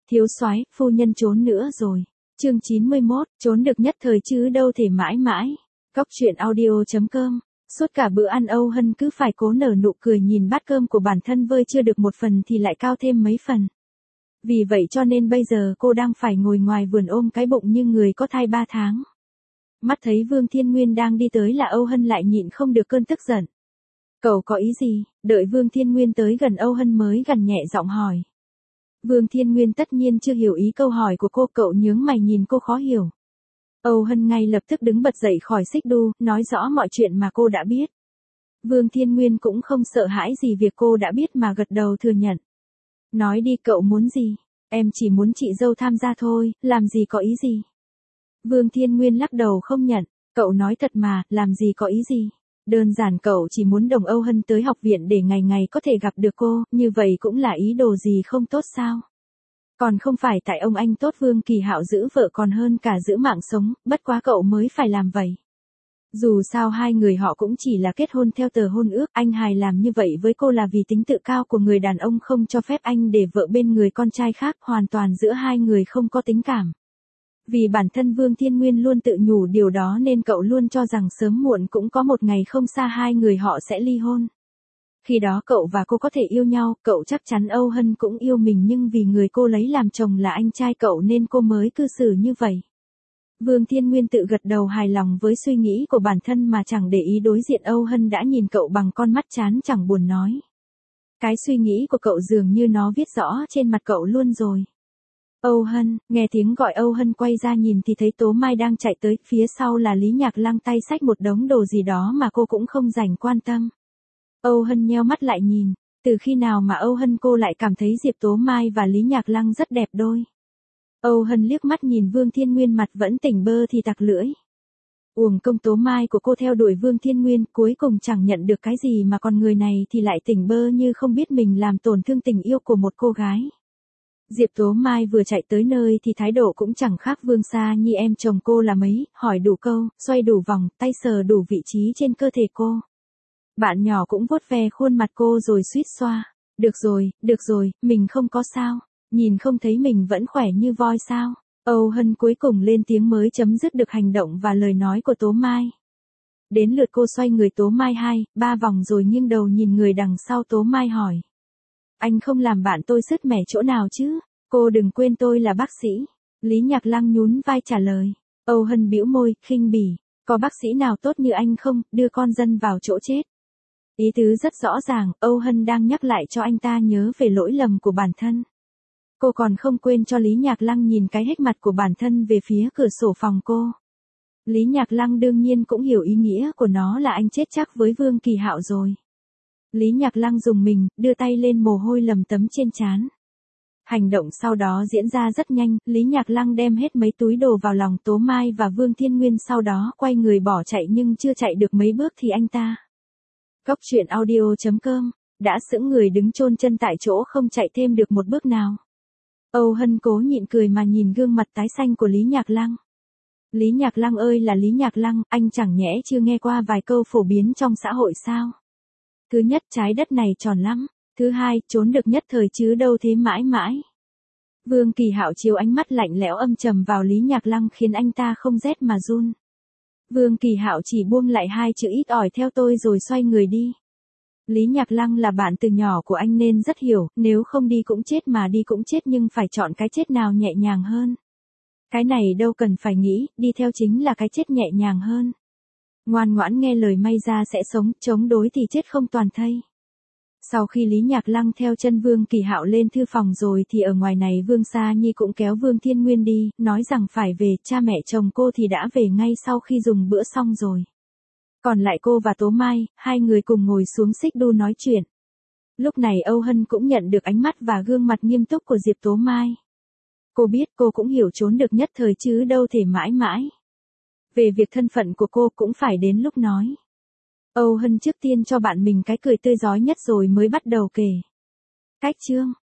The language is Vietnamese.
Thiếu soái, phu nhân trốn nữa rồi. Chương 91, trốn được nhất thời chứ đâu thể mãi mãi. Cóc truyện audio.com. Suốt cả bữa ăn Âu Hân cứ phải cố nở nụ cười nhìn bát cơm của bản thân vơi chưa được một phần thì lại cao thêm mấy phần. Vì vậy cho nên bây giờ cô đang phải ngồi ngoài vườn ôm cái bụng như người có thai 3 tháng. Mắt thấy Vương Thiên Nguyên đang đi tới là Âu Hân lại nhịn không được cơn tức giận. Cậu có ý gì? Đợi Vương Thiên Nguyên tới gần Âu Hân mới gằn nhẹ giọng hỏi. Vương Thiên Nguyên tất nhiên chưa hiểu ý câu hỏi của cô, cậu nhướng mày nhìn cô khó hiểu. Âu Hân ngay lập tức đứng bật dậy khỏi xích đu, nói rõ mọi chuyện mà cô đã biết. Vương Thiên Nguyên cũng không sợ hãi gì việc cô đã biết mà gật đầu thừa nhận. Nói đi, cậu muốn gì? Em chỉ muốn chị dâu tham gia thôi, làm gì có ý gì? Vương Thiên Nguyên lắc đầu không nhận. Cậu nói thật mà, làm gì có ý gì? Đơn giản cậu chỉ muốn đồng Âu Hân tới học viện để ngày ngày có thể gặp được cô, như vậy cũng là ý đồ gì không tốt sao? Còn không phải tại ông anh tốt Vương Kỳ Hạo giữ vợ còn hơn cả giữ mạng sống, bất quá cậu mới phải làm vậy. Dù sao hai người họ cũng chỉ là kết hôn theo tờ hôn ước, anh hài làm như vậy với cô là vì tính tự cao của người đàn ông không cho phép anh để vợ bên người con trai khác, hoàn toàn giữa hai người không có tình cảm. Vì bản thân Vương Thiên Nguyên luôn tự nhủ điều đó nên cậu luôn cho rằng sớm muộn cũng có một ngày không xa hai người họ sẽ ly hôn. Khi đó cậu và cô có thể yêu nhau, cậu chắc chắn Âu Hân cũng yêu mình nhưng vì người cô lấy làm chồng là anh trai cậu nên cô mới cư xử như vậy. Vương Thiên Nguyên tự gật đầu hài lòng với suy nghĩ của bản thân mà chẳng để ý đối diện Âu Hân đã nhìn cậu bằng con mắt chán chẳng buồn nói. Cái suy nghĩ của cậu dường như nó viết rõ trên mặt cậu luôn rồi. Âu Hân, nghe tiếng gọi Âu Hân quay ra nhìn thì thấy Tố Mai đang chạy tới, phía sau là Lý Nhạc Lăng tay xách một đống đồ gì đó mà cô cũng không dành quan tâm. Âu Hân nheo mắt lại nhìn, từ khi nào mà Âu Hân cô lại cảm thấy Diệp Tố Mai và Lý Nhạc Lăng rất đẹp đôi. Âu Hân liếc mắt nhìn Vương Thiên Nguyên mặt vẫn tỉnh bơ thì tặc lưỡi. Uổng công Tố Mai của cô theo đuổi Vương Thiên Nguyên cuối cùng chẳng nhận được cái gì mà còn người này thì lại tỉnh bơ như không biết mình làm tổn thương tình yêu của một cô gái. Diệp Tố Mai vừa chạy tới nơi thì thái độ cũng chẳng khác Vương Sa Nhi em chồng cô là mấy, hỏi đủ câu, xoay đủ vòng, tay sờ đủ vị trí trên cơ thể cô. Bạn nhỏ cũng vuốt ve khuôn mặt cô rồi suýt xoa. Được rồi, mình không có sao. Nhìn không thấy mình vẫn khỏe như voi sao. Âu Hân cuối cùng lên tiếng mới chấm dứt được hành động và lời nói của Tố Mai. Đến lượt cô xoay người Tố Mai 2-3 vòng rồi nghiêng đầu nhìn người đằng sau. Tố Mai hỏi. Anh không làm bạn tôi sứt mẻ chỗ nào chứ? Cô đừng quên tôi là bác sĩ. Lý Nhạc Lăng nhún vai trả lời. Âu Hân bĩu môi, khinh bỉ. Có bác sĩ nào tốt như anh không, đưa con dân vào chỗ chết. Ý tứ rất rõ ràng, Âu Hân đang nhắc lại cho anh ta nhớ về lỗi lầm của bản thân. Cô còn không quên cho Lý Nhạc Lăng nhìn cái héc mặt của bản thân về phía cửa sổ phòng cô. Lý Nhạc Lăng đương nhiên cũng hiểu ý nghĩa của nó là anh chết chắc với Vương Kỳ Hạo rồi. Lý Nhạc Lăng rùng mình, đưa tay lên mồ hôi lấm tấm trên trán. Hành động sau đó diễn ra rất nhanh, Lý Nhạc Lăng đem hết mấy túi đồ vào lòng Tố Mai và Vương Thiên Nguyên sau đó quay người bỏ chạy nhưng chưa chạy được mấy bước thì anh ta. Cóc truyện audio.com, đã sững người đứng chôn chân tại chỗ không chạy thêm được một bước nào. Âu Hân cố nhịn cười mà nhìn gương mặt tái xanh của Lý Nhạc Lăng. Lý Nhạc Lăng ơi là Lý Nhạc Lăng, anh chẳng nhẽ chưa nghe qua vài câu phổ biến trong xã hội sao? Thứ nhất, trái đất này tròn lắm. Thứ hai, trốn được nhất thời chứ đâu thế mãi mãi. Vương Kỳ Hạo chiếu ánh mắt lạnh lẽo âm trầm vào Lý Nhạc Lăng khiến anh ta không rét mà run. Vương Kỳ Hạo chỉ buông lại hai chữ ít ỏi theo tôi rồi xoay người đi. Lý Nhạc Lăng là bạn từ nhỏ của anh nên rất hiểu, nếu không đi cũng chết mà đi cũng chết nhưng phải chọn cái chết nào nhẹ nhàng hơn. Cái này đâu cần phải nghĩ, đi theo chính là cái chết nhẹ nhàng hơn. Ngoan ngoãn nghe lời may ra sẽ sống, chống đối thì chết không toàn thây. Sau khi Lý Nhạc Lăng theo chân Vương Kỳ Hạo lên thư phòng rồi thì ở ngoài này Vương Sa Nhi cũng kéo Vương Thiên Nguyên đi, nói rằng phải về, cha mẹ chồng cô thì đã về ngay sau khi dùng bữa xong rồi. Còn lại cô và Tố Mai, hai người cùng ngồi xuống xích đu nói chuyện. Lúc này Âu Hân cũng nhận được ánh mắt và gương mặt nghiêm túc của Diệp Tố Mai. Cô biết cô cũng hiểu trốn được nhất thời chứ đâu thể mãi mãi. Về việc thân phận của cô cũng phải đến lúc nói. Âu Hân trước tiên cho bạn mình cái cười tươi rói nhất rồi mới bắt đầu kể. Cách chương